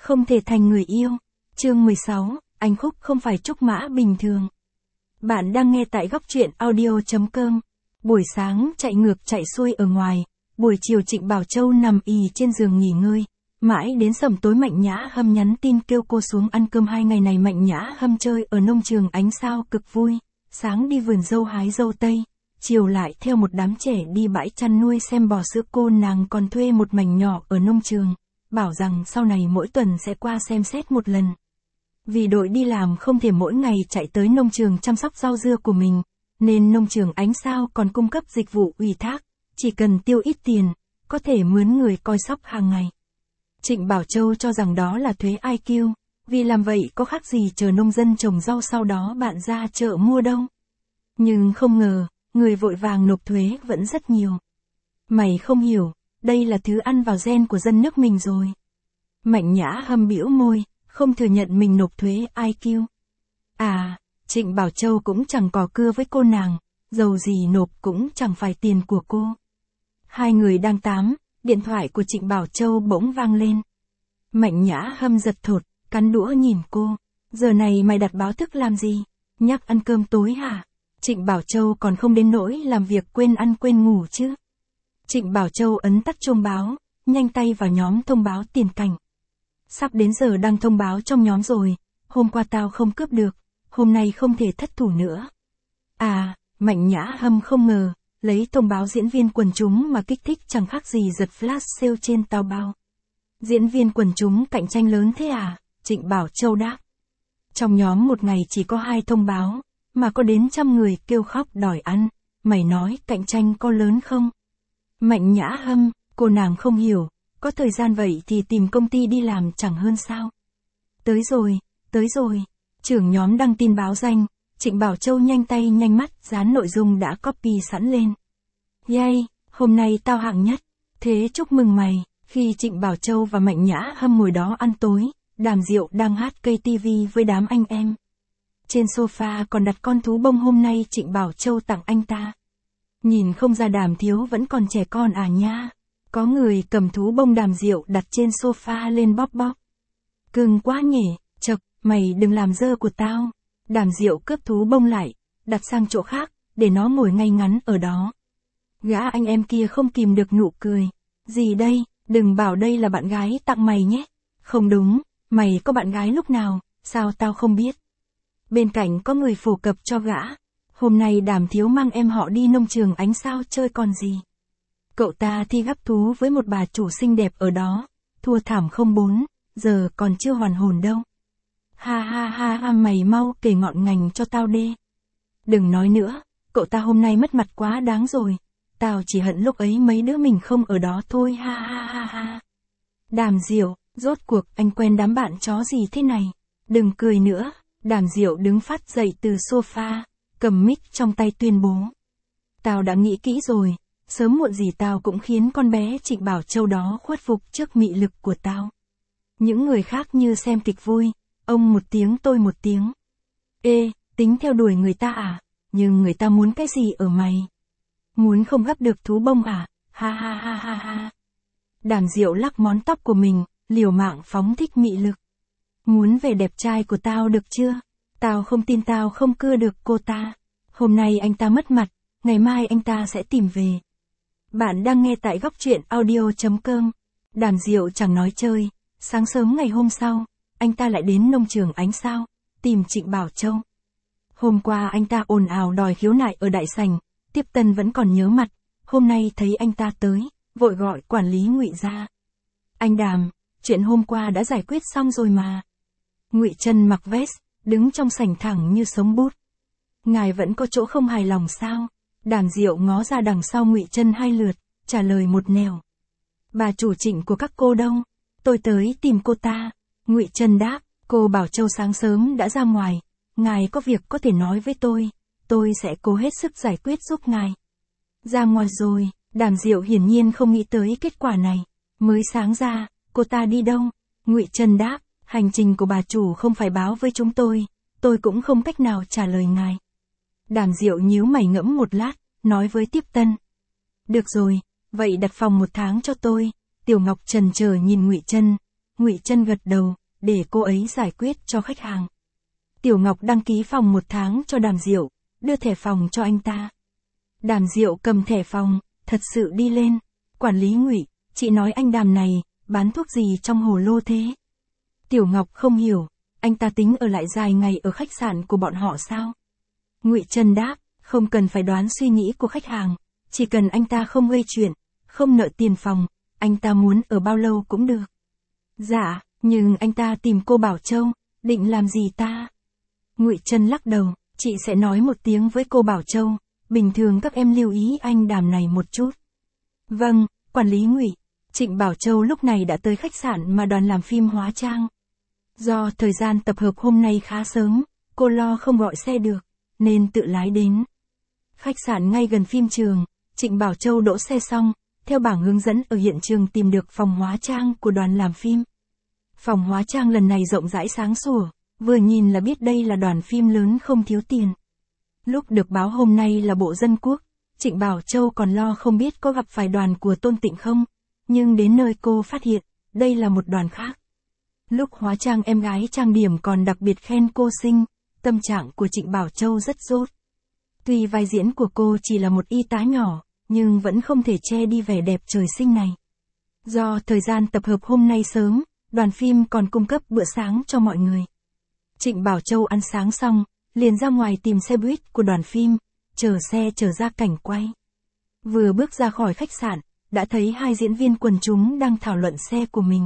Không thể thành người yêu. Chương 16, anh Khúc không phải trúc mã bình thường. Bạn đang nghe tại góc truyện audio.com. Buổi sáng chạy ngược chạy xuôi ở ngoài, buổi chiều Trịnh Bảo Châu nằm ì trên giường nghỉ ngơi. Mãi đến sẩm tối Mạnh Nhã Hâm nhắn tin kêu cô xuống ăn cơm. 2 ngày này Mạnh Nhã Hâm chơi ở nông trường Ánh Sao cực vui. Sáng đi vườn dâu hái dâu tây, chiều lại theo một đám trẻ đi bãi chăn nuôi xem bò sữa. Cô nàng còn thuê một mảnh nhỏ ở nông trường, bảo rằng sau này mỗi tuần sẽ qua xem xét một lần. Vì đội đi làm không thể mỗi ngày chạy tới nông trường chăm sóc rau dưa của mình, nên nông trường Ánh Sao còn cung cấp dịch vụ ủy thác, chỉ cần tiêu ít tiền, có thể mướn người coi sóc hàng ngày. Trịnh Bảo Châu cho rằng đó là thuế IQ, vì làm vậy có khác gì chờ nông dân trồng rau sau đó bạn ra chợ mua đâu. Nhưng không ngờ, người vội vàng nộp thuế vẫn rất nhiều. Mày không hiểu, đây là thứ ăn vào gen của dân nước mình rồi. Mạnh Nhã Hâm bĩu môi, không thừa nhận mình nộp thuế IQ. À, Trịnh Bảo Châu cũng chẳng cò cưa với cô nàng, dầu gì nộp cũng chẳng phải tiền của cô. Hai người đang tám, điện thoại của Trịnh Bảo Châu bỗng vang lên. Mạnh Nhã Hâm giật thột, cắn đũa nhìn cô. Giờ này mày đặt báo thức làm gì? Nhắc ăn cơm tối hả? Trịnh Bảo Châu còn không đến nỗi làm việc quên ăn quên ngủ chứ. Trịnh Bảo Châu ấn tắt chuông báo, nhanh tay vào nhóm thông báo tiền cảnh. Sắp đến giờ đăng thông báo trong nhóm rồi, hôm qua tao không cướp được, hôm nay không thể thất thủ nữa. À, Mạnh Nhã Hâm không ngờ, lấy thông báo diễn viên quần chúng mà kích thích chẳng khác gì giật flash sale trên Taobao. Diễn viên quần chúng cạnh tranh lớn thế à? Trịnh Bảo Châu đáp. Trong nhóm một ngày chỉ có 2 thông báo, mà có đến trăm người kêu khóc đòi ăn, mày nói cạnh tranh có lớn không? Mạnh Nhã Hâm, cô nàng không hiểu, có thời gian vậy thì tìm công ty đi làm chẳng hơn sao? Tới rồi, trưởng nhóm đăng tin báo danh, Trịnh Bảo Châu nhanh tay nhanh mắt dán nội dung đã copy sẵn lên. Yay, hôm nay tao hạng nhất, thế chúc mừng mày. Khi Trịnh Bảo Châu và Mạnh Nhã Hâm ngồi đó ăn tối, Đàm Diệu đang hát cây tivi với đám anh em. Trên sofa còn đặt con thú bông hôm nay Trịnh Bảo Châu tặng anh ta. Nhìn không ra Đàm thiếu vẫn còn trẻ con à nha. Có người cầm thú bông Đàm Diệu đặt trên sofa lên bóp bóp. Cưng quá nhỉ, chậc, mày đừng làm dơ của tao. Đàm Diệu cướp thú bông lại, đặt sang chỗ khác, để nó ngồi ngay ngắn ở đó. Gã anh em kia không kìm được nụ cười. Gì đây, đừng bảo đây là bạn gái tặng mày nhé. Không đúng, mày có bạn gái lúc nào, sao tao không biết. Bên cạnh có người phổ cập cho gã. Hôm nay Đàm thiếu mang em họ đi nông trường Ánh Sao chơi còn gì. Cậu ta thi gắp thú với một bà chủ xinh đẹp ở đó, thua thảm 0-4, giờ còn chưa hoàn hồn đâu. Ha, mày mau kể ngọn ngành cho tao đê. Đừng nói nữa, cậu ta hôm nay mất mặt quá đáng rồi. Tao chỉ hận lúc ấy mấy đứa mình không ở đó thôi ha. Đàm Diệu, rốt cuộc anh quen đám bạn chó gì thế này? Đừng cười nữa. Đàm Diệu đứng phát dậy từ sofa, cầm mic trong tay tuyên bố. Tao đã nghĩ kỹ rồi, sớm muộn gì tao cũng khiến con bé Trịnh Bảo Châu đó khuất phục trước mị lực của tao. Những người khác như xem kịch vui, ông một tiếng tôi một tiếng. Ê, tính theo đuổi người ta à? Nhưng người ta muốn cái gì ở mày? Muốn không gắp được thú bông à? Ha. Đàm Diệu lắc món tóc của mình, liều mạng phóng thích mị lực. Muốn vẻ đẹp trai của tao được chưa? Tao không tin tao không cưa được cô ta. Hôm nay anh ta mất mặt, ngày mai anh ta sẽ tìm về. Bạn đang nghe tại góc truyện audio.com. Đàm Diệu chẳng nói chơi, sáng sớm ngày hôm sau, anh ta lại đến nông trường Ánh Sao, tìm Trịnh Bảo Châu. Hôm qua anh ta ồn ào đòi khiếu nại ở đại sảnh, Tiếp Tân vẫn còn nhớ mặt, hôm nay thấy anh ta tới, vội gọi quản lý Ngụy ra. Anh Đàm, chuyện hôm qua đã giải quyết xong rồi mà. Ngụy Trân mặc vest, đứng trong sảnh thẳng như sống bút. Ngài vẫn có chỗ không hài lòng sao? Đàm Diệu ngó ra đằng sau Ngụy Trân 2 lượt, trả lời một nẻo. Bà chủ Trịnh của các cô đâu? Tôi tới tìm cô ta. Ngụy Trân đáp, cô Bảo Châu sáng sớm đã ra ngoài. Ngài có việc có thể nói với tôi sẽ cố hết sức giải quyết giúp ngài. Ra ngoài rồi, Đàm Diệu hiển nhiên không nghĩ tới kết quả này. Mới sáng ra, cô ta đi đâu? Ngụy Trân đáp, hành trình của bà chủ không phải báo với chúng tôi cũng không cách nào trả lời ngài. Đàm Diệu nhíu mày ngẫm một lát, nói với Tiếp Tân. Được rồi, vậy đặt phòng 1 tháng cho tôi. Tiểu Ngọc chần chờ nhìn Ngụy Trân. Ngụy Trân gật đầu, để cô ấy giải quyết cho khách hàng. Tiểu Ngọc đăng ký phòng 1 tháng cho Đàm Diệu, đưa thẻ phòng cho anh ta. Đàm Diệu cầm thẻ phòng, thật sự đi lên. Quản lý Ngụy, chị nói anh Đàm này, bán thuốc gì trong hồ lô thế? Tiểu Ngọc không hiểu, anh ta tính ở lại dài ngày ở khách sạn của bọn họ sao? Ngụy Trân đáp, không cần phải đoán suy nghĩ của khách hàng, chỉ cần anh ta không gây chuyện, không nợ tiền phòng, anh ta muốn ở bao lâu cũng được. Dạ, nhưng anh ta tìm cô Bảo Châu, định làm gì ta? Ngụy Trân lắc đầu, chị sẽ nói một tiếng với cô Bảo Châu, bình thường các em lưu ý anh Đàm này một chút. Vâng, quản lý Ngụy. Trịnh Bảo Châu lúc này đã tới khách sạn mà đoàn làm phim hóa trang. Do thời gian tập hợp hôm nay khá sớm, cô lo không gọi xe được, nên tự lái đến. Khách sạn ngay gần phim trường, Trịnh Bảo Châu đỗ xe xong, theo bảng hướng dẫn ở hiện trường tìm được phòng hóa trang của đoàn làm phim. Phòng hóa trang lần này rộng rãi sáng sủa, vừa nhìn là biết đây là đoàn phim lớn không thiếu tiền. Lúc được báo hôm nay là Bộ Dân Quốc, Trịnh Bảo Châu còn lo không biết có gặp phải đoàn của Tôn Tịnh không, nhưng đến nơi cô phát hiện, đây là một đoàn khác. Lúc hóa trang em gái trang điểm còn đặc biệt khen cô xinh, tâm trạng của Trịnh Bảo Châu rất dốt. Tuy vai diễn của cô chỉ là một y tá nhỏ, nhưng vẫn không thể che đi vẻ đẹp trời sinh này. Do thời gian tập hợp hôm nay sớm, đoàn phim còn cung cấp bữa sáng cho mọi người. Trịnh Bảo Châu ăn sáng xong, liền ra ngoài tìm xe buýt của đoàn phim, chờ xe chở ra cảnh quay. Vừa bước ra khỏi khách sạn, đã thấy 2 diễn viên quần chúng đang thảo luận xe của mình.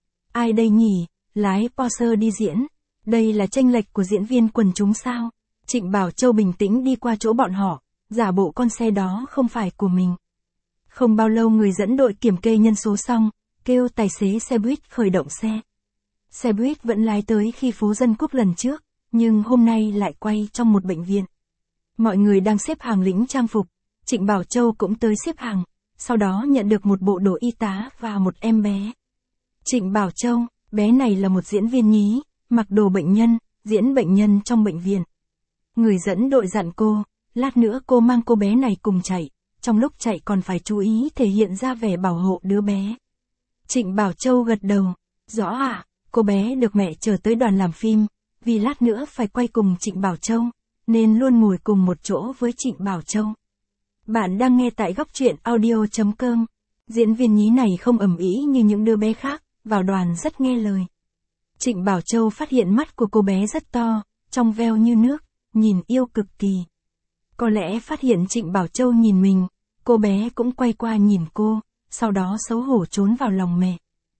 Ai đây nhỉ, lái Porsche đi diễn, đây là chênh lệch của diễn viên quần chúng sao? Trịnh Bảo Châu bình tĩnh đi qua chỗ bọn họ, giả bộ con xe đó không phải của mình. Không bao lâu người dẫn đội kiểm kê nhân số xong, kêu tài xế xe buýt khởi động xe. Xe buýt vẫn lái tới khi phố Dân Quốc lần trước, nhưng hôm nay lại quay trong một bệnh viện. Mọi người đang xếp hàng lĩnh trang phục, Trịnh Bảo Châu cũng tới xếp hàng, sau đó nhận được một bộ đồ y tá và một em bé. Trịnh Bảo Châu, bé này là một diễn viên nhí, mặc đồ bệnh nhân, diễn bệnh nhân trong bệnh viện. Người dẫn đội dặn cô, lát nữa cô mang cô bé này cùng chạy, trong lúc chạy còn phải chú ý thể hiện ra vẻ bảo hộ đứa bé. Trịnh Bảo Châu gật đầu, rõ ạ, cô bé được mẹ chở tới đoàn làm phim, vì lát nữa phải quay cùng Trịnh Bảo Châu, nên luôn ngồi cùng một chỗ với Trịnh Bảo Châu. Bạn đang nghe tại góc truyện audio.com. Diễn viên nhí này không ầm ĩ như những đứa bé khác, vào đoàn rất nghe lời. Trịnh Bảo Châu phát hiện mắt của cô bé rất to, trong veo như nước, nhìn yêu cực kỳ. Có lẽ phát hiện Trịnh Bảo Châu nhìn mình, cô bé cũng quay qua nhìn cô, sau đó xấu hổ trốn vào lòng mẹ.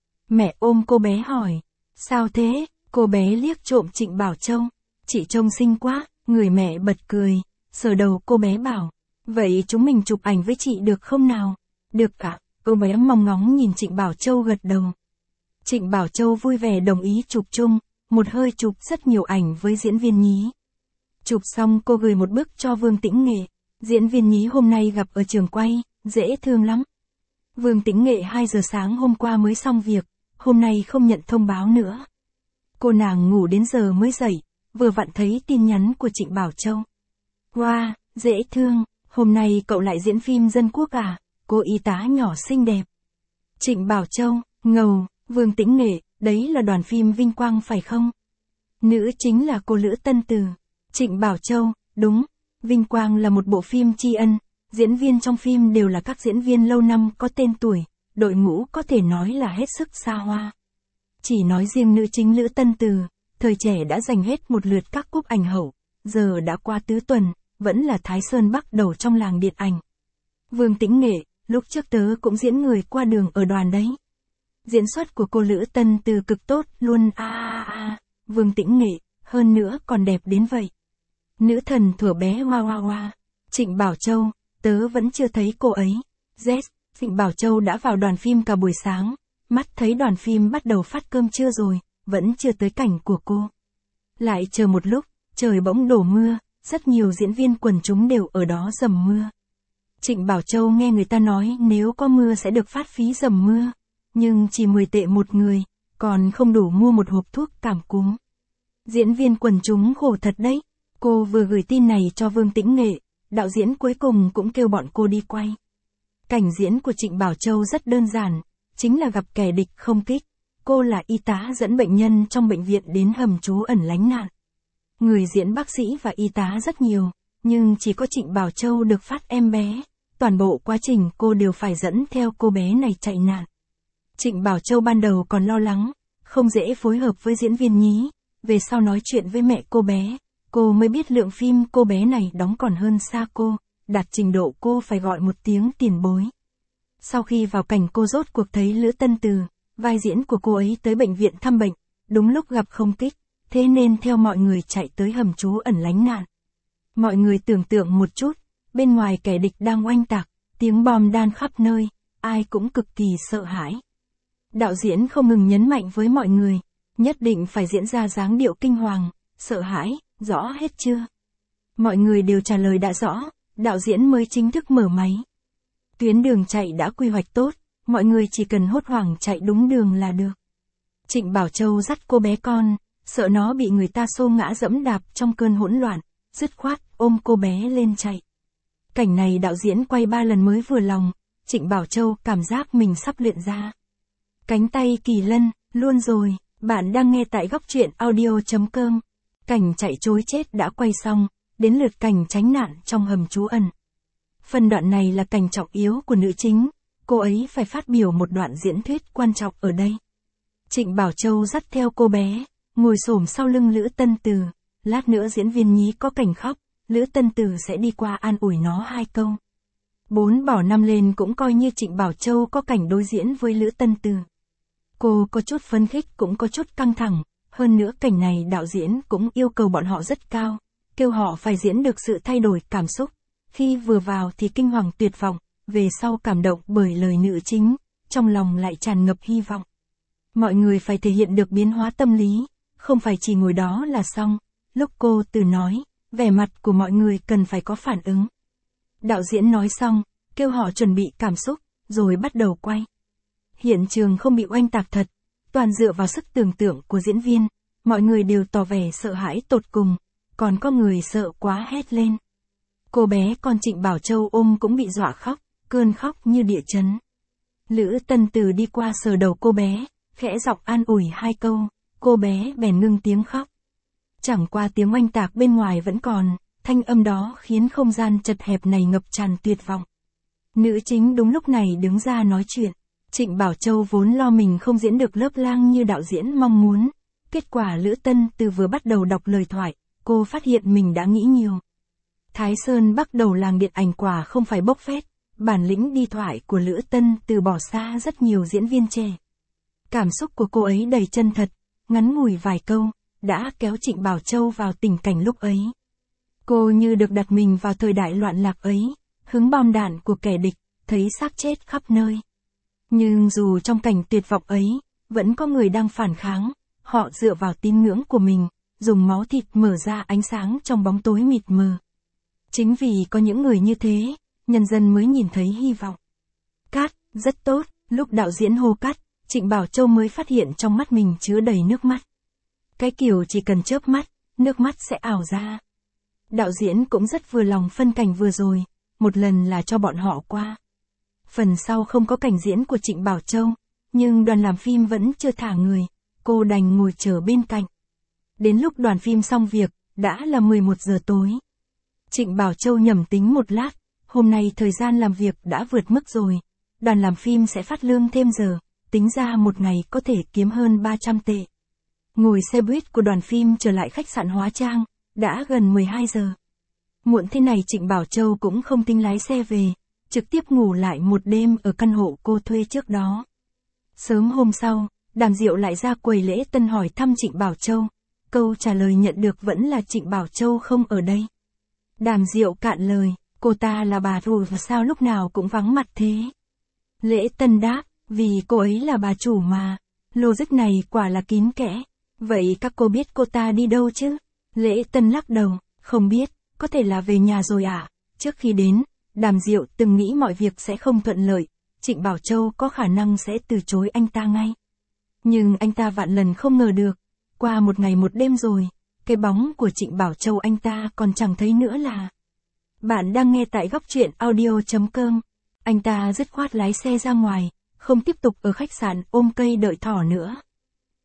Mẹ ôm cô bé hỏi, sao thế? Cô bé liếc trộm Trịnh Bảo Châu, chị trông xinh quá, người mẹ bật cười, sờ đầu cô bé bảo, vậy chúng mình chụp ảnh với chị được không nào? Được ạ, cô bé mong ngóng nhìn Trịnh Bảo Châu gật đầu. Trịnh Bảo Châu vui vẻ đồng ý chụp chung, một hơi chụp rất nhiều ảnh với diễn viên nhí. Chụp xong cô gửi một bức cho Vương Tĩnh Nghệ, diễn viên nhí hôm nay gặp ở trường quay, dễ thương lắm. Vương Tĩnh Nghệ 2 giờ sáng hôm qua mới xong việc, hôm nay không nhận thông báo nữa. Cô nàng ngủ đến giờ mới dậy, vừa vặn thấy tin nhắn của Trịnh Bảo Châu. Wow, dễ thương, hôm nay cậu lại diễn phim Dân Quốc à, cô y tá nhỏ xinh đẹp. Trịnh Bảo Châu, ngầu, Vương Tĩnh Nghệ, đấy là đoàn phim Vinh Quang phải không? Nữ chính là cô Lữ Tân Từ. Trịnh Bảo Châu, đúng, Vinh Quang là một bộ phim tri ân, diễn viên trong phim đều là các diễn viên lâu năm có tên tuổi, đội ngũ có thể nói là hết sức xa hoa. Chỉ nói riêng nữ chính Lữ Tân Từ, thời trẻ đã giành hết một lượt các cúp ảnh hậu, giờ đã qua tứ tuần, vẫn là Thái Sơn Bắc đầu trong làng điện ảnh. Vương Tĩnh Nghệ, lúc trước tớ cũng diễn người qua đường ở đoàn đấy. Diễn xuất của cô Lữ Tân Từ cực tốt luôn Vương Tĩnh Nghệ, hơn nữa còn đẹp đến vậy. Nữ thần thuở bé wow. Trịnh Bảo Châu, tớ vẫn chưa thấy cô ấy. Yes, Trịnh Bảo Châu đã vào đoàn phim cả buổi sáng, mắt thấy đoàn phim bắt đầu phát cơm trưa rồi, vẫn chưa tới cảnh của cô. Lại chờ một lúc, trời bỗng đổ mưa, rất nhiều diễn viên quần chúng đều ở đó dầm mưa. Trịnh Bảo Châu nghe người ta nói nếu có mưa sẽ được phát phí dầm mưa, nhưng chỉ 10 tệ một người, còn không đủ mua một hộp thuốc cảm cúm. Diễn viên quần chúng khổ thật đấy, cô vừa gửi tin này cho Vương Tĩnh Nghệ, đạo diễn cuối cùng cũng kêu bọn cô đi quay. Cảnh diễn của Trịnh Bảo Châu rất đơn giản, chính là gặp kẻ địch không kích, cô là y tá dẫn bệnh nhân trong bệnh viện đến hầm trú ẩn lánh nạn. Người diễn bác sĩ và y tá rất nhiều, nhưng chỉ có Trịnh Bảo Châu được phát em bé. Toàn bộ quá trình cô đều phải dẫn theo cô bé này chạy nạn. Trịnh Bảo Châu ban đầu còn lo lắng, không dễ phối hợp với diễn viên nhí. Về sau nói chuyện với mẹ cô bé, cô mới biết lượng phim cô bé này đóng còn hơn xa cô, đạt trình độ cô phải gọi một tiếng tiền bối. Sau khi vào cảnh cô rốt cuộc thấy Lữ Tân Từ, vai diễn của cô ấy tới bệnh viện thăm bệnh, đúng lúc gặp không kích, thế nên theo mọi người chạy tới hầm trú ẩn lánh nạn. Mọi người tưởng tượng một chút, bên ngoài kẻ địch đang oanh tạc, tiếng bom đan khắp nơi, ai cũng cực kỳ sợ hãi. Đạo diễn không ngừng nhấn mạnh với mọi người, nhất định phải diễn ra dáng điệu kinh hoàng, sợ hãi, rõ hết chưa? Mọi người đều trả lời đã rõ, đạo diễn mới chính thức mở máy. Tuyến đường chạy đã quy hoạch tốt, mọi người chỉ cần hốt hoảng chạy đúng đường là được. Trịnh Bảo Châu dắt cô bé con, sợ nó bị người ta xô ngã dẫm đạp trong cơn hỗn loạn, dứt khoát ôm cô bé lên chạy. Cảnh này đạo diễn quay 3 lần mới vừa lòng, Trịnh Bảo Châu cảm giác mình sắp luyện ra. Cánh tay kỳ lân, luôn rồi, bạn đang nghe tại góc truyện audio.com. Cảnh chạy trối chết đã quay xong, đến lượt cảnh tránh nạn trong hầm trú ẩn. Phần đoạn này là cảnh trọng yếu của nữ chính, cô ấy phải phát biểu một đoạn diễn thuyết quan trọng ở đây. Trịnh Bảo Châu dắt theo cô bé, ngồi xổm sau lưng Lữ Tân Từ, lát nữa diễn viên nhí có cảnh khóc, Lữ Tân Từ sẽ đi qua an ủi nó 2 câu. 4 bỏ 5 lên cũng coi như Trịnh Bảo Châu có cảnh đối diễn với Lữ Tân Từ. Cô có chút phấn khích cũng có chút căng thẳng, hơn nữa cảnh này đạo diễn cũng yêu cầu bọn họ rất cao, kêu họ phải diễn được sự thay đổi cảm xúc. Khi vừa vào thì kinh hoàng tuyệt vọng, về sau cảm động bởi lời nữ chính, trong lòng lại tràn ngập hy vọng. Mọi người phải thể hiện được biến hóa tâm lý, không phải chỉ ngồi đó là xong. Lúc cô Từ nói, vẻ mặt của mọi người cần phải có phản ứng. Đạo diễn nói xong, kêu họ chuẩn bị cảm xúc, rồi bắt đầu quay. Hiện trường không bị oanh tạc thật, toàn dựa vào sức tưởng tượng của diễn viên, mọi người đều tỏ vẻ sợ hãi tột cùng, còn có người sợ quá hét lên. Cô bé con Trịnh Bảo Châu ôm cũng bị dọa khóc, cơn khóc như địa chấn. Lữ Tân Từ đi qua sờ đầu cô bé, khẽ giọng an ủi 2 câu, cô bé bèn ngưng tiếng khóc. Chẳng qua tiếng oanh tạc bên ngoài vẫn còn, thanh âm đó khiến không gian chật hẹp này ngập tràn tuyệt vọng. Nữ chính đúng lúc này đứng ra nói chuyện. Trịnh Bảo Châu vốn lo mình không diễn được lớp lang như đạo diễn mong muốn. Kết quả Lữ Tân Từ vừa bắt đầu đọc lời thoại, cô phát hiện mình đã nghĩ nhiều. Thái Sơn bắt đầu làng điện ảnh quả không phải bốc phét, bản lĩnh đi thoại của Lữ Tân Từ bỏ xa rất nhiều diễn viên trẻ. Cảm xúc của cô ấy đầy chân thật, ngắn ngủi vài câu, đã kéo Trịnh Bảo Châu vào tình cảnh lúc ấy. Cô như được đặt mình vào thời đại loạn lạc ấy, hứng bom đạn của kẻ địch, thấy xác chết khắp nơi. Nhưng dù trong cảnh tuyệt vọng ấy, vẫn có người đang phản kháng, họ dựa vào tín ngưỡng của mình, dùng máu thịt mở ra ánh sáng trong bóng tối mịt mờ. Chính vì có những người như thế, nhân dân mới nhìn thấy hy vọng. Cắt, rất tốt, lúc đạo diễn hô cắt, Trịnh Bảo Châu mới phát hiện trong mắt mình chứa đầy nước mắt. Cái kiểu chỉ cần chớp mắt, nước mắt sẽ ảo ra. Đạo diễn cũng rất vừa lòng phân cảnh vừa rồi, một lần là cho bọn họ qua. Phần sau không có cảnh diễn của Trịnh Bảo Châu, nhưng đoàn làm phim vẫn chưa thả người, cô đành ngồi chờ bên cạnh. Đến lúc đoàn phim xong việc, đã là 11 giờ tối. Trịnh Bảo Châu nhẩm tính một lát, hôm nay thời gian làm việc đã vượt mức rồi, đoàn làm phim sẽ phát lương thêm giờ, tính ra một ngày có thể kiếm hơn 300 tệ. Ngồi xe buýt của đoàn phim trở lại khách sạn Hóa Trang, đã gần 12 giờ. Muộn thế này Trịnh Bảo Châu cũng không tính lái xe về, trực tiếp ngủ lại một đêm ở căn hộ cô thuê trước đó. Sớm hôm sau, Đàm Diệu lại ra quầy lễ tân hỏi thăm Trịnh Bảo Châu, câu trả lời nhận được vẫn là Trịnh Bảo Châu không ở đây. Đàm Diệu cạn lời, cô ta là bà chủ và sao lúc nào cũng vắng mặt thế. Lễ tân đáp, vì cô ấy là bà chủ mà, logic này quả là kín kẽ, vậy các cô biết cô ta đi đâu chứ? Lễ tân lắc đầu, không biết, có thể là về nhà rồi ạ. Trước khi đến, Đàm Diệu từng nghĩ mọi việc sẽ không thuận lợi, Trịnh Bảo Châu có khả năng sẽ từ chối anh ta ngay. Nhưng anh ta vạn lần không ngờ được, qua một ngày một đêm rồi, cái bóng của Trịnh Bảo Châu anh ta còn chẳng thấy nữa là. Bạn đang nghe tại góc truyện audio.com. Anh ta dứt khoát lái xe ra ngoài, không tiếp tục ở khách sạn ôm cây đợi thỏ nữa.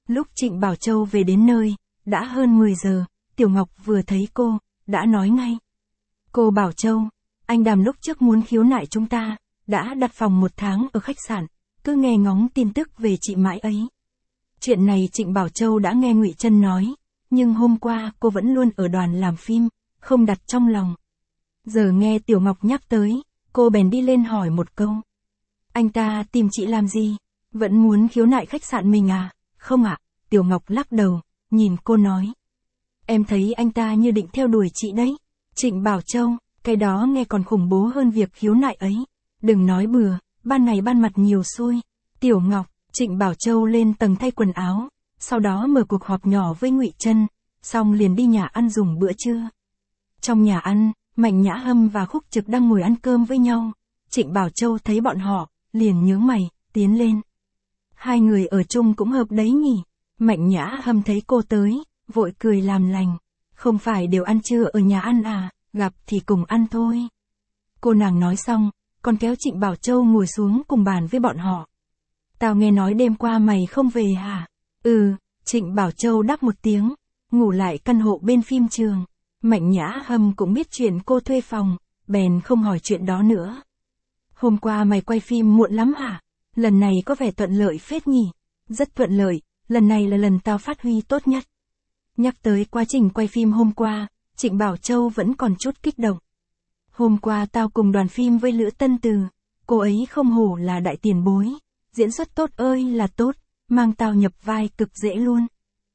Lúc Trịnh Bảo Châu về đến nơi, đã hơn 10 giờ, Tiểu Ngọc vừa thấy cô, đã nói ngay. Cô Bảo Châu, anh Đàm lúc trước muốn khiếu nại chúng ta, đã đặt phòng 1 tháng ở khách sạn, cứ nghe ngóng tin tức về chị mãi ấy. Chuyện này Trịnh Bảo Châu đã nghe Ngụy Trân nói, nhưng hôm qua cô vẫn luôn ở đoàn làm phim, không đặt trong lòng. Giờ nghe Tiểu Ngọc nhắc tới, cô bèn đi lên hỏi một câu. Anh ta tìm chị làm gì? Vẫn muốn khiếu nại khách sạn mình à? Không ạ, Tiểu Ngọc lắc đầu, nhìn cô nói. Em thấy anh ta như định theo đuổi chị đấy. Trịnh Bảo Châu, cái đó nghe còn khủng bố hơn việc khiếu nại ấy. Đừng nói bừa, ban ngày ban mặt nhiều xui. Tiểu Ngọc, Trịnh Bảo Châu lên tầng thay quần áo, sau đó mở cuộc họp nhỏ với Ngụy Trân, xong liền đi nhà ăn dùng bữa trưa. Trong nhà ăn, Mạnh Nhã Hâm và Khúc Trực đang ngồi ăn cơm với nhau. Trịnh Bảo Châu thấy bọn họ, liền nhướng mày, tiến lên. Hai người ở chung cũng hợp đấy nhỉ. Mạnh Nhã Hâm thấy cô tới, vội cười làm lành. Không phải đều ăn trưa ở nhà ăn à, gặp thì cùng ăn thôi. Cô nàng nói xong, còn kéo Trịnh Bảo Châu ngồi xuống cùng bàn với bọn họ. Tao nghe nói đêm qua mày không về hả? Trịnh Bảo Châu đáp một tiếng, ngủ lại căn hộ bên phim trường. Mạnh Nhã Hâm cũng biết chuyện cô thuê phòng, bèn không hỏi chuyện đó nữa. Hôm qua mày quay phim muộn lắm hả? Lần này có vẻ thuận lợi phết nhỉ? Rất thuận lợi, lần này là lần tao phát huy tốt nhất. Nhắc tới quá trình quay phim hôm qua, Trịnh Bảo Châu vẫn còn chút kích động. Hôm qua tao cùng đoàn phim với Lữ Tân Từ, cô ấy không hổ là đại tiền bối, diễn xuất tốt ơi là tốt, mang tao nhập vai cực dễ luôn.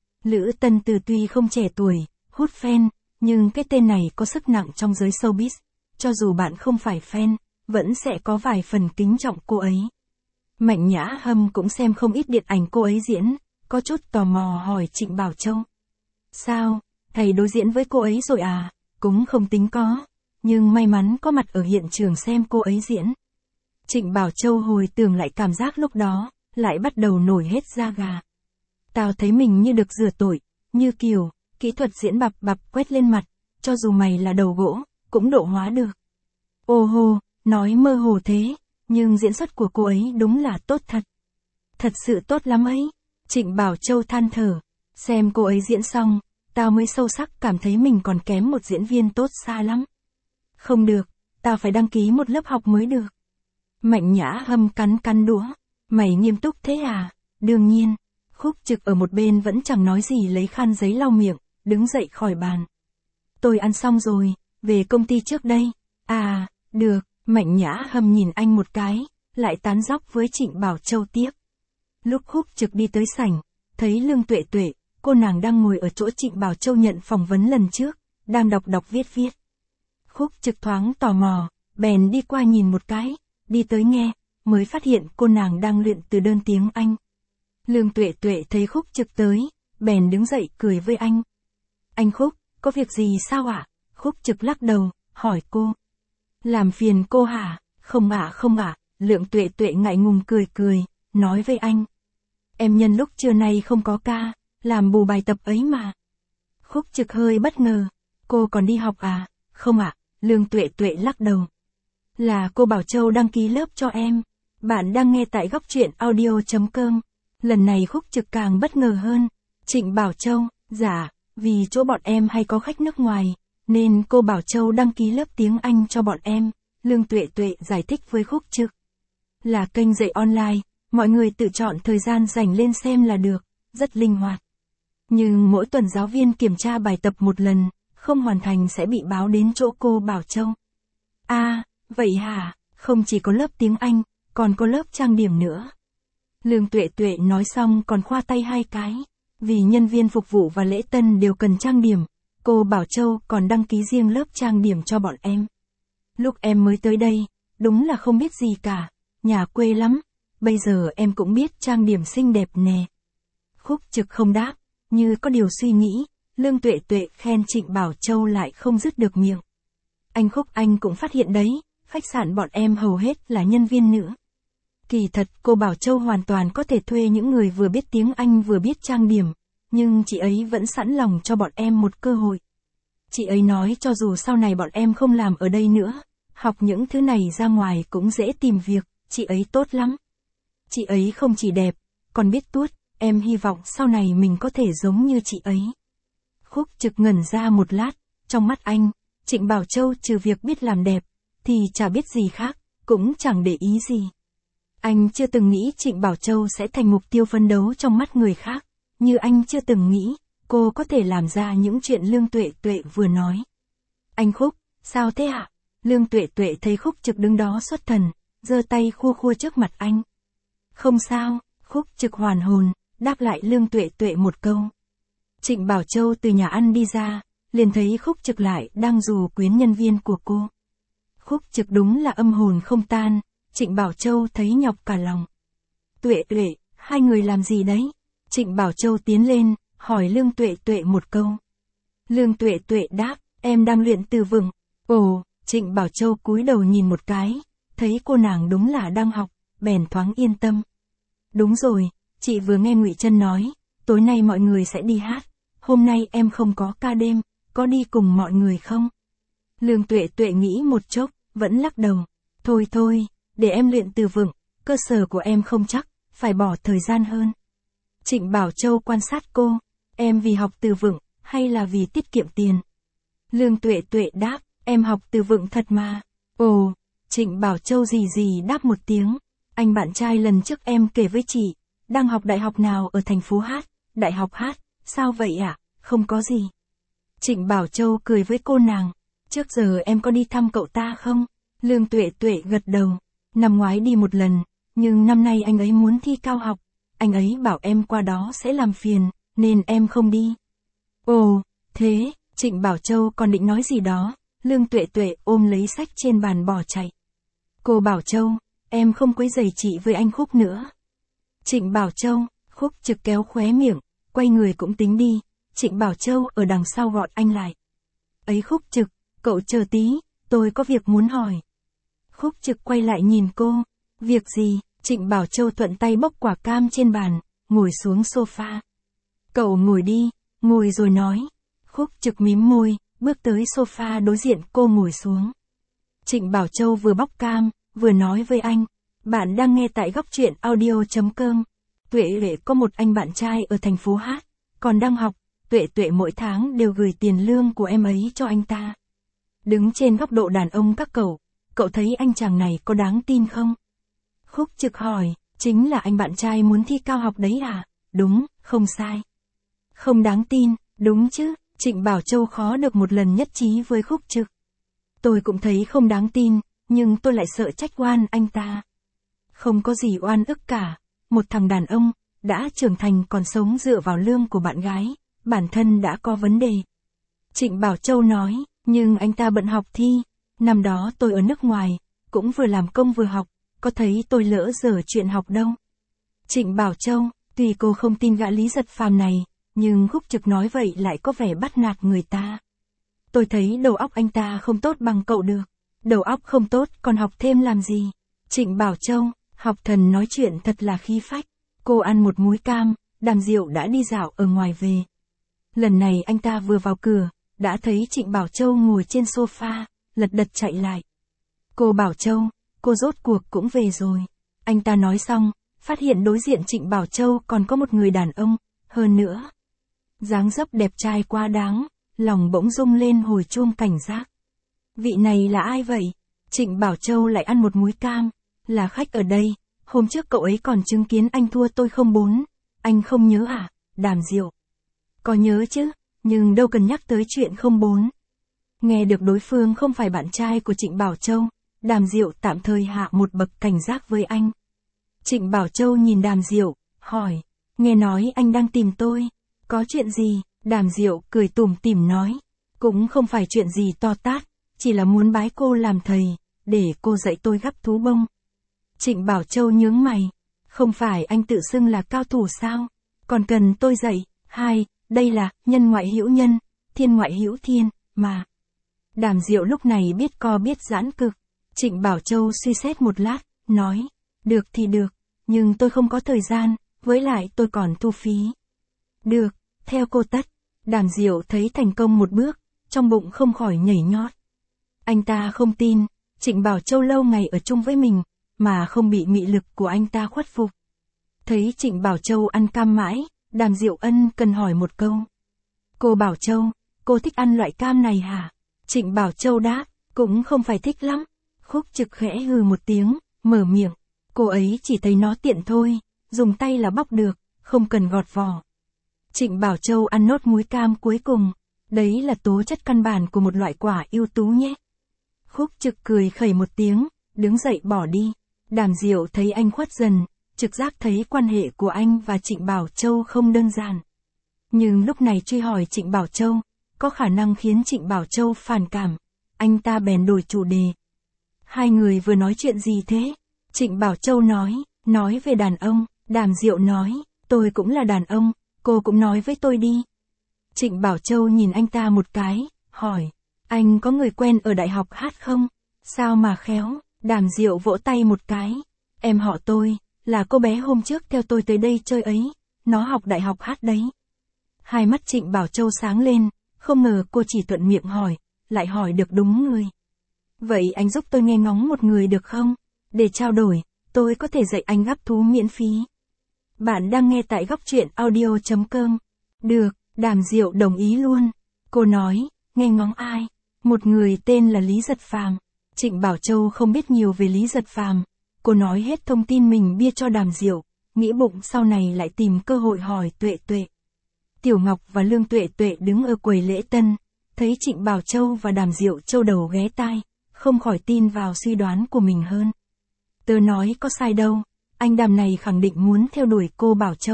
Lữ Tân Từ tuy không trẻ tuổi, hút fan, nhưng cái tên này có sức nặng trong giới showbiz, cho dù bạn không phải fan, vẫn sẽ có vài phần kính trọng cô ấy. Mạnh Nhã Hâm cũng xem không ít điện ảnh cô ấy diễn, có chút tò mò hỏi Trịnh Bảo Châu. Sao, thầy đối diễn với cô ấy rồi à? Cũng không tính có, nhưng may mắn có mặt ở hiện trường xem cô ấy diễn. Trịnh Bảo Châu hồi tưởng lại cảm giác lúc đó, lại bắt đầu nổi hết da gà. Tao thấy mình như được rửa tội, như kiểu, kỹ thuật diễn bập bập quét lên mặt, cho dù mày là đầu gỗ, cũng độ hóa được. Ô hô, nói mơ hồ thế, nhưng diễn xuất của cô ấy đúng là tốt thật. Thật sự tốt lắm ấy. Trịnh Bảo Châu than thở, xem cô ấy diễn xong, tao mới sâu sắc cảm thấy mình còn kém một diễn viên tốt xa lắm. Không được, tao phải đăng ký một lớp học mới được. Mạnh Nhã Hâm cắn đũa, mày nghiêm túc thế à? Đương nhiên. Khúc Trực ở một bên vẫn chẳng nói gì lấy khăn giấy lau miệng, đứng dậy khỏi bàn. Tôi ăn xong rồi, về công ty trước đây. À, được, Mạnh Nhã Hâm nhìn anh một cái, lại tán dóc với Trịnh Bảo Châu tiếp. Lúc Khúc Trực đi tới sảnh, thấy Lương Tuệ Tuệ, cô nàng đang ngồi ở chỗ Trịnh Bảo Châu nhận phỏng vấn lần trước, đang đọc viết. Khúc Trực thoáng tò mò, bèn đi qua nhìn một cái, đi tới nghe, mới phát hiện cô nàng đang luyện từ đơn tiếng Anh. Lương Tuệ Tuệ thấy Khúc Trực tới, bèn đứng dậy cười với anh. Anh Khúc, có việc gì sao ạ? Khúc Trực lắc đầu, hỏi cô. Làm phiền cô hả? Không ạ. Lương Tuệ Tuệ ngại ngùng cười, nói với anh. Em nhân lúc trưa nay không có ca, làm bù bài tập ấy mà. Khúc Trực hơi bất ngờ. Cô còn đi học à? Không ạ, Lương Tuệ Tuệ lắc đầu. Là cô Bảo Châu đăng ký lớp cho em. Bạn đang nghe tại góc truyện audio.com. Lần này Khúc Trực càng bất ngờ hơn. Trịnh Bảo Châu, dạ, vì chỗ bọn em hay có khách nước ngoài, nên cô Bảo Châu đăng ký lớp tiếng Anh cho bọn em. Lương Tuệ Tuệ giải thích với Khúc Trực. Là kênh dạy online, mọi người tự chọn thời gian rảnh lên xem là được, rất linh hoạt. Nhưng mỗi tuần giáo viên kiểm tra bài tập một lần, không hoàn thành sẽ bị báo đến chỗ cô Bảo Châu. À, vậy hả, không chỉ có lớp tiếng Anh, còn có lớp trang điểm nữa. Lương Tuệ Tuệ nói xong còn khoa tay hai cái, vì nhân viên phục vụ và lễ tân đều cần trang điểm, cô Bảo Châu còn đăng ký riêng lớp trang điểm cho bọn em. Lúc em mới tới đây, đúng là không biết gì cả, nhà quê lắm, bây giờ em cũng biết trang điểm xinh đẹp nè. Khúc Trực không đáp, như có điều suy nghĩ, Lương Tuệ Tuệ khen Trịnh Bảo Châu lại không dứt được miệng. Anh Khúc anh cũng phát hiện đấy, khách sạn bọn em hầu hết là nhân viên nữ. Kỳ thật cô Bảo Châu hoàn toàn có thể thuê những người vừa biết tiếng Anh vừa biết trang điểm, nhưng chị ấy vẫn sẵn lòng cho bọn em một cơ hội. Chị ấy nói cho dù sau này bọn em không làm ở đây nữa, học những thứ này ra ngoài cũng dễ tìm việc, chị ấy tốt lắm. Chị ấy không chỉ đẹp, còn biết tuốt, em hy vọng sau này mình có thể giống như chị ấy. Khúc Trực ngẩn ra một lát, trong mắt anh, Trịnh Bảo Châu trừ việc biết làm đẹp, thì chả biết gì khác, cũng chẳng để ý gì. Anh chưa từng nghĩ Trịnh Bảo Châu sẽ thành mục tiêu phấn đấu trong mắt người khác, như anh chưa từng nghĩ, cô có thể làm ra những chuyện Lương Tuệ Tuệ vừa nói. Anh Khúc, sao thế ạ? Lương Tuệ Tuệ thấy Khúc Trực đứng đó xuất thần, giơ tay khua khua trước mặt anh. Không sao, Khúc Trực hoàn hồn, đáp lại Lương Tuệ Tuệ một câu. Trịnh Bảo Châu từ nhà ăn đi ra, liền thấy Khúc Trực lại đang dù quyến nhân viên của cô. Khúc Trực đúng là âm hồn không tan, Trịnh Bảo Châu thấy nhọc cả lòng. Tuệ Tuệ, hai người làm gì đấy? Trịnh Bảo Châu tiến lên, hỏi Lương Tuệ Tuệ một câu. Lương Tuệ Tuệ đáp, em đang luyện từ vựng. Ồ, Trịnh Bảo Châu cúi đầu nhìn một cái, thấy cô nàng đúng là đang học, bèn thoáng yên tâm. Đúng rồi, chị vừa nghe Ngụy Trân nói, tối nay mọi người sẽ đi hát, hôm nay em không có ca đêm, có đi cùng mọi người không? Lương Tuệ Tuệ nghĩ một chốc, vẫn lắc đầu. Thôi thôi, để em luyện từ vựng, cơ sở của em không chắc, phải bỏ thời gian hơn. Trịnh Bảo Châu quan sát cô, em vì học từ vựng, hay là vì tiết kiệm tiền? Lương Tuệ Tuệ đáp, em học từ vựng thật mà. Ồ, Trịnh Bảo Châu gì gì đáp một tiếng. Anh bạn trai lần trước em kể với chị, đang học đại học nào ở thành phố Hát, đại học Hát, sao vậy ạ? Không có gì. Trịnh Bảo Châu cười với cô nàng, trước giờ em có đi thăm cậu ta không? Lương Tuệ Tuệ gật đầu, năm ngoái đi một lần, nhưng năm nay anh ấy muốn thi cao học, anh ấy bảo em qua đó sẽ làm phiền, nên em không đi. Ồ, thế, Trịnh Bảo Châu còn định nói gì đó, Lương Tuệ Tuệ ôm lấy sách trên bàn bỏ chạy. Cô Bảo Châu, em không quấy rầy chị với anh Khúc nữa. Trịnh Bảo Châu, Khúc Trực kéo khóe miệng, quay người cũng tính đi, Trịnh Bảo Châu ở đằng sau gọi anh lại. Ấy Khúc Trực, cậu chờ tí, tôi có việc muốn hỏi. Khúc Trực quay lại nhìn cô, việc gì? Trịnh Bảo Châu thuận tay bóc quả cam trên bàn, ngồi xuống sofa. Cậu ngồi đi, ngồi rồi nói. Khúc Trực mím môi, bước tới sofa đối diện cô ngồi xuống. Trịnh Bảo Châu vừa bóc cam, vừa nói với anh. Bạn đang nghe tại góc truyện audio.com. Tuệ Tuệ có một anh bạn trai ở thành phố Hát, còn đang học, Tuệ Tuệ mỗi tháng đều gửi tiền lương của em ấy cho anh ta. Đứng trên góc độ đàn ông các cậu thấy anh chàng này có đáng tin không? Khúc Trực hỏi, chính là anh bạn trai muốn thi cao học đấy à? Đúng, không sai. Không đáng tin, đúng chứ? Trịnh Bảo Châu khó được một lần nhất trí với Khúc Trực. Tôi cũng thấy không đáng tin, nhưng tôi lại sợ trách oan anh ta. Không có gì oan ức cả, một thằng đàn ông, đã trưởng thành còn sống dựa vào lương của bạn gái, bản thân đã có vấn đề. Trịnh Bảo Châu nói, nhưng anh ta bận học thi, năm đó tôi ở nước ngoài, cũng vừa làm công vừa học, có thấy tôi lỡ dở chuyện học đâu. Trịnh Bảo Châu, tuy cô không tin gã Lý Giật Phàm này, nhưng Khúc Trực nói vậy lại có vẻ bắt nạt người ta. Tôi thấy đầu óc anh ta không tốt bằng cậu được. Đầu óc không tốt còn học thêm làm gì? Trịnh Bảo Châu, học thần nói chuyện thật là khí phách. Cô ăn một múi cam, Đàm Diệu đã đi dạo ở ngoài về. Lần này anh ta vừa vào cửa, đã thấy Trịnh Bảo Châu ngồi trên sofa, lật đật chạy lại. Cô Bảo Châu, cô rốt cuộc cũng về rồi. Anh ta nói xong, phát hiện đối diện Trịnh Bảo Châu còn có một người đàn ông, hơn nữa. Dáng dấp đẹp trai quá đáng, lòng bỗng rung lên hồi chuông cảnh giác. Vị này là ai vậy? Trịnh Bảo Châu lại ăn một múi cam, là khách ở đây, hôm trước cậu ấy còn chứng kiến anh thua tôi 0-4, anh không nhớ à? Đàm Diệu. Có nhớ chứ, nhưng đâu cần nhắc tới chuyện 0-4. Nghe được đối phương không phải bạn trai của Trịnh Bảo Châu, Đàm Diệu tạm thời hạ một bậc cảnh giác với anh. Trịnh Bảo Châu nhìn Đàm Diệu, hỏi, nghe nói anh đang tìm tôi, có chuyện gì? Đàm Diệu cười tủm tỉm nói, cũng không phải chuyện gì to tát, chỉ là muốn bái cô làm thầy, để cô dạy tôi gắp thú bông. Trịnh Bảo Châu nhướng mày, không phải anh tự xưng là cao thủ sao, còn cần tôi dạy? Hai, đây là nhân ngoại hữu nhân, thiên ngoại hữu thiên, mà. Đàm Diệu lúc này biết co biết giãn cực. Trịnh Bảo Châu suy xét một lát, nói, được thì được, nhưng tôi không có thời gian, với lại tôi còn thu phí. Được, theo cô tất. Đàm Diệu thấy thành công một bước, trong bụng không khỏi nhảy nhót. Anh ta không tin, Trịnh Bảo Châu lâu ngày ở chung với mình, mà không bị mị lực của anh ta khuất phục. Thấy Trịnh Bảo Châu ăn cam mãi, Đàm Diệu Ân cần hỏi một câu. Cô Bảo Châu, cô thích ăn loại cam này hả? Trịnh Bảo Châu đáp, cũng không phải thích lắm. Khúc Trực khẽ hừ một tiếng, mở miệng. Cô ấy chỉ thấy nó tiện thôi, dùng tay là bóc được, không cần gọt vỏ. Trịnh Bảo Châu ăn nốt múi cam cuối cùng. Đấy là tố chất căn bản của một loại quả ưu tú nhé. Khúc Trực cười khẩy một tiếng, đứng dậy bỏ đi. Đàm Diệu thấy anh khuất dần, trực giác thấy quan hệ của anh và Trịnh Bảo Châu không đơn giản. Nhưng lúc này truy hỏi Trịnh Bảo Châu, có khả năng khiến Trịnh Bảo Châu phản cảm. Anh ta bèn đổi chủ đề. Hai người vừa nói chuyện gì thế? Trịnh Bảo Châu nói về đàn ông. Đàm Diệu nói, tôi cũng là đàn ông, cô cũng nói với tôi đi. Trịnh Bảo Châu nhìn anh ta một cái, hỏi, anh có người quen ở đại học hát không? Sao mà khéo? Đàm Diệu vỗ tay một cái. Em họ tôi, là cô bé hôm trước theo tôi tới đây chơi ấy, nó học đại học hát đấy. Hai mắt Trịnh Bảo Châu sáng lên, không ngờ cô chỉ thuận miệng hỏi, lại hỏi được đúng người. Vậy anh giúp tôi nghe ngóng một người được không? Để trao đổi, tôi có thể dạy anh gắp thú miễn phí. Bạn đang nghe tại góc truyện audio.com. Được, Đàm Diệu đồng ý luôn. Cô nói, nghe ngóng ai? Một người tên là Lý Giật Phàm. Trịnh Bảo Châu không biết nhiều về Lý Giật Phàm. Cô nói hết thông tin mình bia cho Đàm Diệu, nghĩ bụng sau này lại tìm cơ hội hỏi Tuệ Tuệ. Tiểu Ngọc và Lương Tuệ Tuệ đứng ở quầy lễ tân, thấy Trịnh Bảo Châu và Đàm Diệu châu đầu ghé tai, không khỏi tin vào suy đoán của mình hơn. Tớ nói có sai đâu, anh Đàm này khẳng định muốn theo đuổi cô Bảo Châu.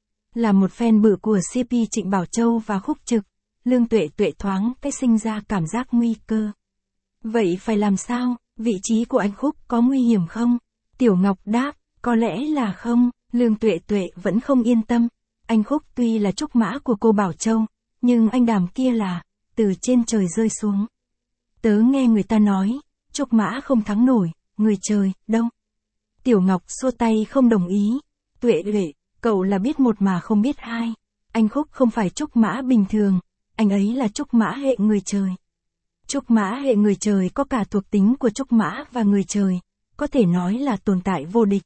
Là một fan bự của CP Trịnh Bảo Châu và Khúc Trực, Lương Tuệ Tuệ thoáng cái sinh ra cảm giác nguy cơ. Vậy phải làm sao, vị trí của anh Khúc có nguy hiểm không? Tiểu Ngọc đáp, có lẽ là không. Lương Tuệ Tuệ vẫn không yên tâm. Anh Khúc tuy là trúc mã của cô Bảo Châu, nhưng anh Đàm kia là từ trên trời rơi xuống. Tớ nghe người ta nói, trúc mã không thắng nổi người trời đâu. Tiểu Ngọc xua tay không đồng ý. Tuệ Tuệ, cậu là biết một mà không biết hai. Anh Khúc không phải trúc mã bình thường, anh ấy là trúc mã hệ người trời. Trúc mã hệ người trời có cả thuộc tính của trúc mã và người trời, có thể nói là tồn tại vô địch.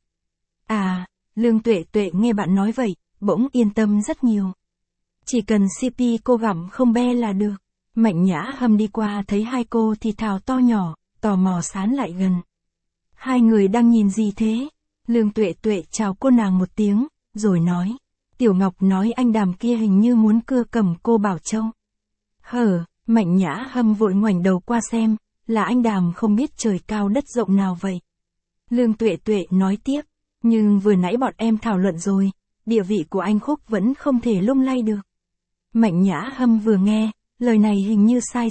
À, Lương Tuệ Tuệ nghe bạn nói vậy, bỗng yên tâm rất nhiều. Chỉ cần CP cô gặm không be là được. Mạnh Nhã Hâm đi qua thấy hai cô thì thào to nhỏ, tò mò sán lại gần. Hai người đang nhìn gì thế? Lương Tuệ Tuệ chào cô nàng một tiếng, rồi nói. Tiểu Ngọc nói anh Đàm kia hình như muốn cưa cầm cô Bảo Châu. Hở, Mạnh Nhã Hâm vội ngoảnh đầu qua xem, là anh Đàm không biết trời cao đất rộng nào vậy. Lương Tuệ Tuệ nói tiếp, nhưng vừa nãy bọn em thảo luận rồi, địa vị của anh Khúc vẫn không thể lung lay được. Mạnh Nhã Hâm vừa nghe, lời này hình như sai.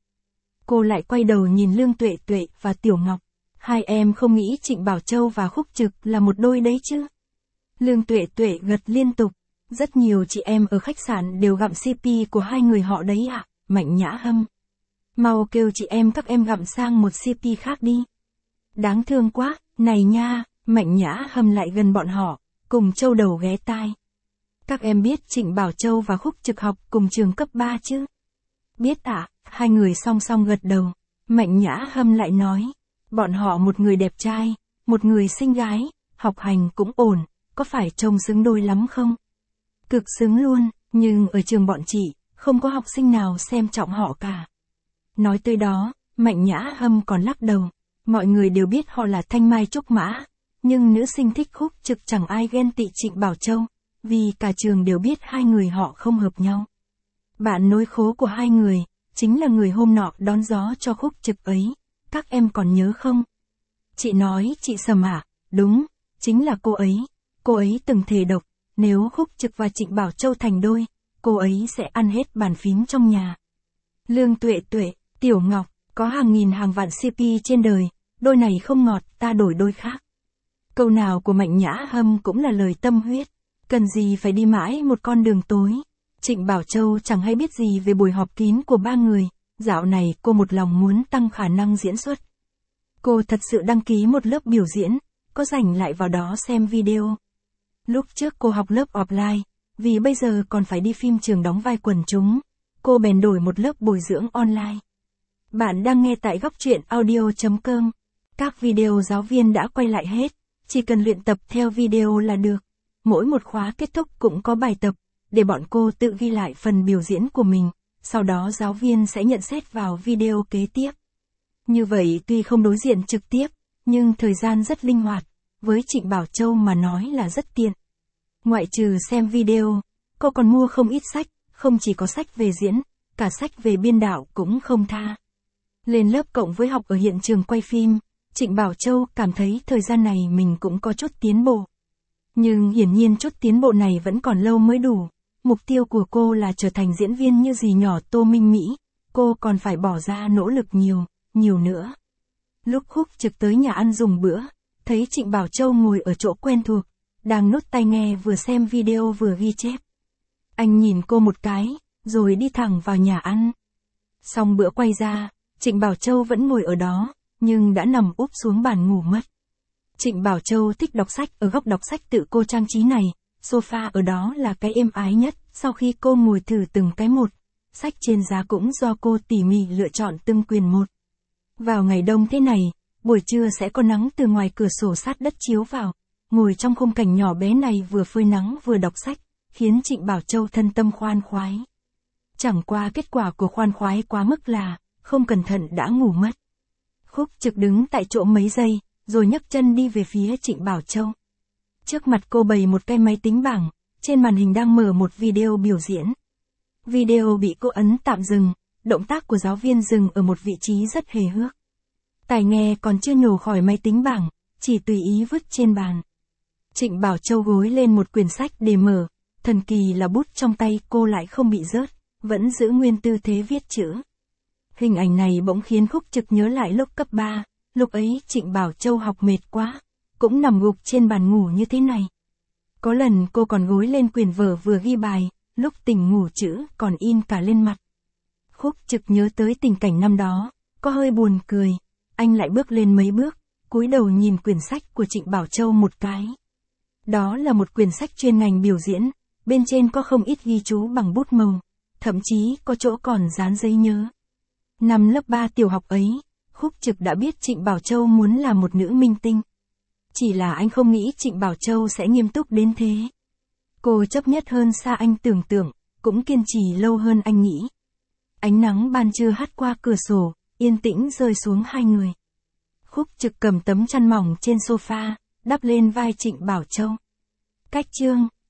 Cô lại quay đầu nhìn Lương Tuệ Tuệ và Tiểu Ngọc. Hai em không nghĩ Trịnh Bảo Châu và Khúc Trực là một đôi đấy chứ? Lương Tuệ Tuệ gật liên tục. Rất nhiều chị em ở khách sạn đều gặm CP của hai người họ đấy ạ. Mạnh Nhã Hâm, mau kêu chị em các em gặm sang một CP khác đi. Đáng thương quá, này nha. Mạnh Nhã Hâm lại gần bọn họ, cùng châu đầu ghé tai. Các em biết Trịnh Bảo Châu và Khúc Trực học cùng trường cấp 3 chứ? Biết ạ. Hai người song song gật đầu. Mạnh Nhã Hâm lại nói, bọn họ một người đẹp trai, một người xinh gái, học hành cũng ổn, có phải trông xứng đôi lắm không? Cực xứng luôn, nhưng ở trường bọn chị, không có học sinh nào xem trọng họ cả. Nói tới đó, Mạnh Nhã Hâm còn lắc đầu. Mọi người đều biết họ là thanh mai trúc mã, nhưng nữ sinh thích Khúc Trực chẳng ai ghen tị Trịnh Bảo Châu, vì cả trường đều biết hai người họ không hợp nhau. Bạn nối khố của hai người, chính là người hôm nọ đón gió cho Khúc Trực ấy, các em còn nhớ không? Chị nói chị Sầm à? Đúng, chính là cô ấy từng thề độc, nếu Khúc Trực và Trịnh Bảo Châu thành đôi, cô ấy sẽ ăn hết bàn phím trong nhà. Lương Tuệ Tuệ, Tiểu Ngọc, có hàng nghìn hàng vạn CP trên đời, đôi này không ngọt, ta đổi đôi khác. Câu nào của Mạnh Nhã Hâm cũng là lời tâm huyết, cần gì phải đi mãi một con đường tối. Trịnh Bảo Châu chẳng hay biết gì về buổi họp kín của ba người, dạo này cô một lòng muốn tăng khả năng diễn xuất. Cô thật sự đăng ký một lớp biểu diễn, có rảnh lại vào đó xem video. Lúc trước cô học lớp offline, vì bây giờ còn phải đi phim trường đóng vai quần chúng, cô bèn đổi một lớp bồi dưỡng online. Bạn đang nghe tại góc truyện audio.com. Các video giáo viên đã quay lại hết, chỉ cần luyện tập theo video là được. mỗi một khóa kết thúc cũng có bài tập, để bọn cô tự ghi lại phần biểu diễn của mình, sau đó giáo viên sẽ nhận xét vào video kế tiếp. Như vậy tuy không đối diện trực tiếp, nhưng thời gian rất linh hoạt, với Trịnh Bảo Châu mà nói là rất tiện. Ngoại trừ xem video, cô còn mua không ít sách, không chỉ có sách về diễn, cả sách về biên đạo cũng không tha. Lên lớp cộng với học ở hiện trường quay phim, Trịnh Bảo Châu cảm thấy thời gian này mình cũng có chút tiến bộ. Nhưng hiển nhiên chút tiến bộ này vẫn còn lâu mới đủ. Mục tiêu của cô là trở thành diễn viên như dì nhỏ Tô Minh Mỹ, cô còn phải bỏ ra nỗ lực nhiều nữa. Lúc Khúc Trực tới nhà ăn dùng bữa, thấy Trịnh Bảo Châu ngồi ở chỗ quen thuộc, đang nốt tai nghe vừa xem video vừa ghi chép. Anh nhìn cô một cái, rồi đi thẳng vào nhà ăn. Xong bữa quay ra, Trịnh Bảo Châu vẫn ngồi ở đó, nhưng đã nằm úp xuống bàn ngủ mất. Trịnh Bảo Châu thích đọc sách ở góc đọc sách tự cô trang trí này, sofa ở đó là cái êm ái nhất, sau khi cô ngồi thử từng cái một, sách trên giá cũng do cô tỉ mỉ lựa chọn từng quyển một. Vào ngày đông thế này, buổi trưa sẽ có nắng từ ngoài cửa sổ sát đất chiếu vào, ngồi trong khung cảnh nhỏ bé này vừa phơi nắng vừa đọc sách, khiến Trịnh Bảo Châu thân tâm khoan khoái. Chẳng qua kết quả của khoan khoái quá mức là, không cẩn thận đã ngủ mất. Khúc Trực đứng tại chỗ mấy giây, rồi nhấc chân đi về phía Trịnh Bảo Châu. Trước mặt cô bày một cái máy tính bảng, trên màn hình đang mở một video biểu diễn. Video bị cô ấn tạm dừng, động tác của giáo viên dừng ở một vị trí rất hề hước. Tai nghe còn chưa nhổ khỏi máy tính bảng, chỉ tùy ý vứt trên bàn. Trịnh Bảo Châu gối lên một quyển sách để mở, thần kỳ là bút trong tay cô lại không bị rớt, vẫn giữ nguyên tư thế viết chữ. Hình ảnh này bỗng khiến Khúc Trực nhớ lại lúc cấp 3, lúc ấy Trịnh Bảo Châu học mệt quá, cũng nằm gục trên bàn ngủ như thế này. Có lần cô còn gối lên quyển vở vừa ghi bài, lúc tỉnh ngủ chữ còn in cả lên mặt. Khúc Trực nhớ tới tình cảnh năm đó, có hơi buồn cười, anh lại bước lên mấy bước, cúi đầu nhìn quyển sách của Trịnh Bảo Châu một cái. Đó là một quyển sách chuyên ngành biểu diễn, bên trên có không ít ghi chú bằng bút màu, thậm chí có chỗ còn dán giấy nhớ. Năm lớp 3 tiểu học ấy, Khúc Trực đã biết Trịnh Bảo Châu muốn là một nữ minh tinh. Chỉ là anh không nghĩ Trịnh Bảo Châu sẽ nghiêm túc đến thế. Cô chấp nhất hơn xa anh tưởng tượng, cũng kiên trì lâu hơn anh nghĩ. Ánh nắng ban trưa hắt qua cửa sổ, yên tĩnh rơi xuống hai người. Khúc Trực cầm tấm chăn mỏng trên sofa, đắp lên vai Trịnh Bảo Châu. Cách chương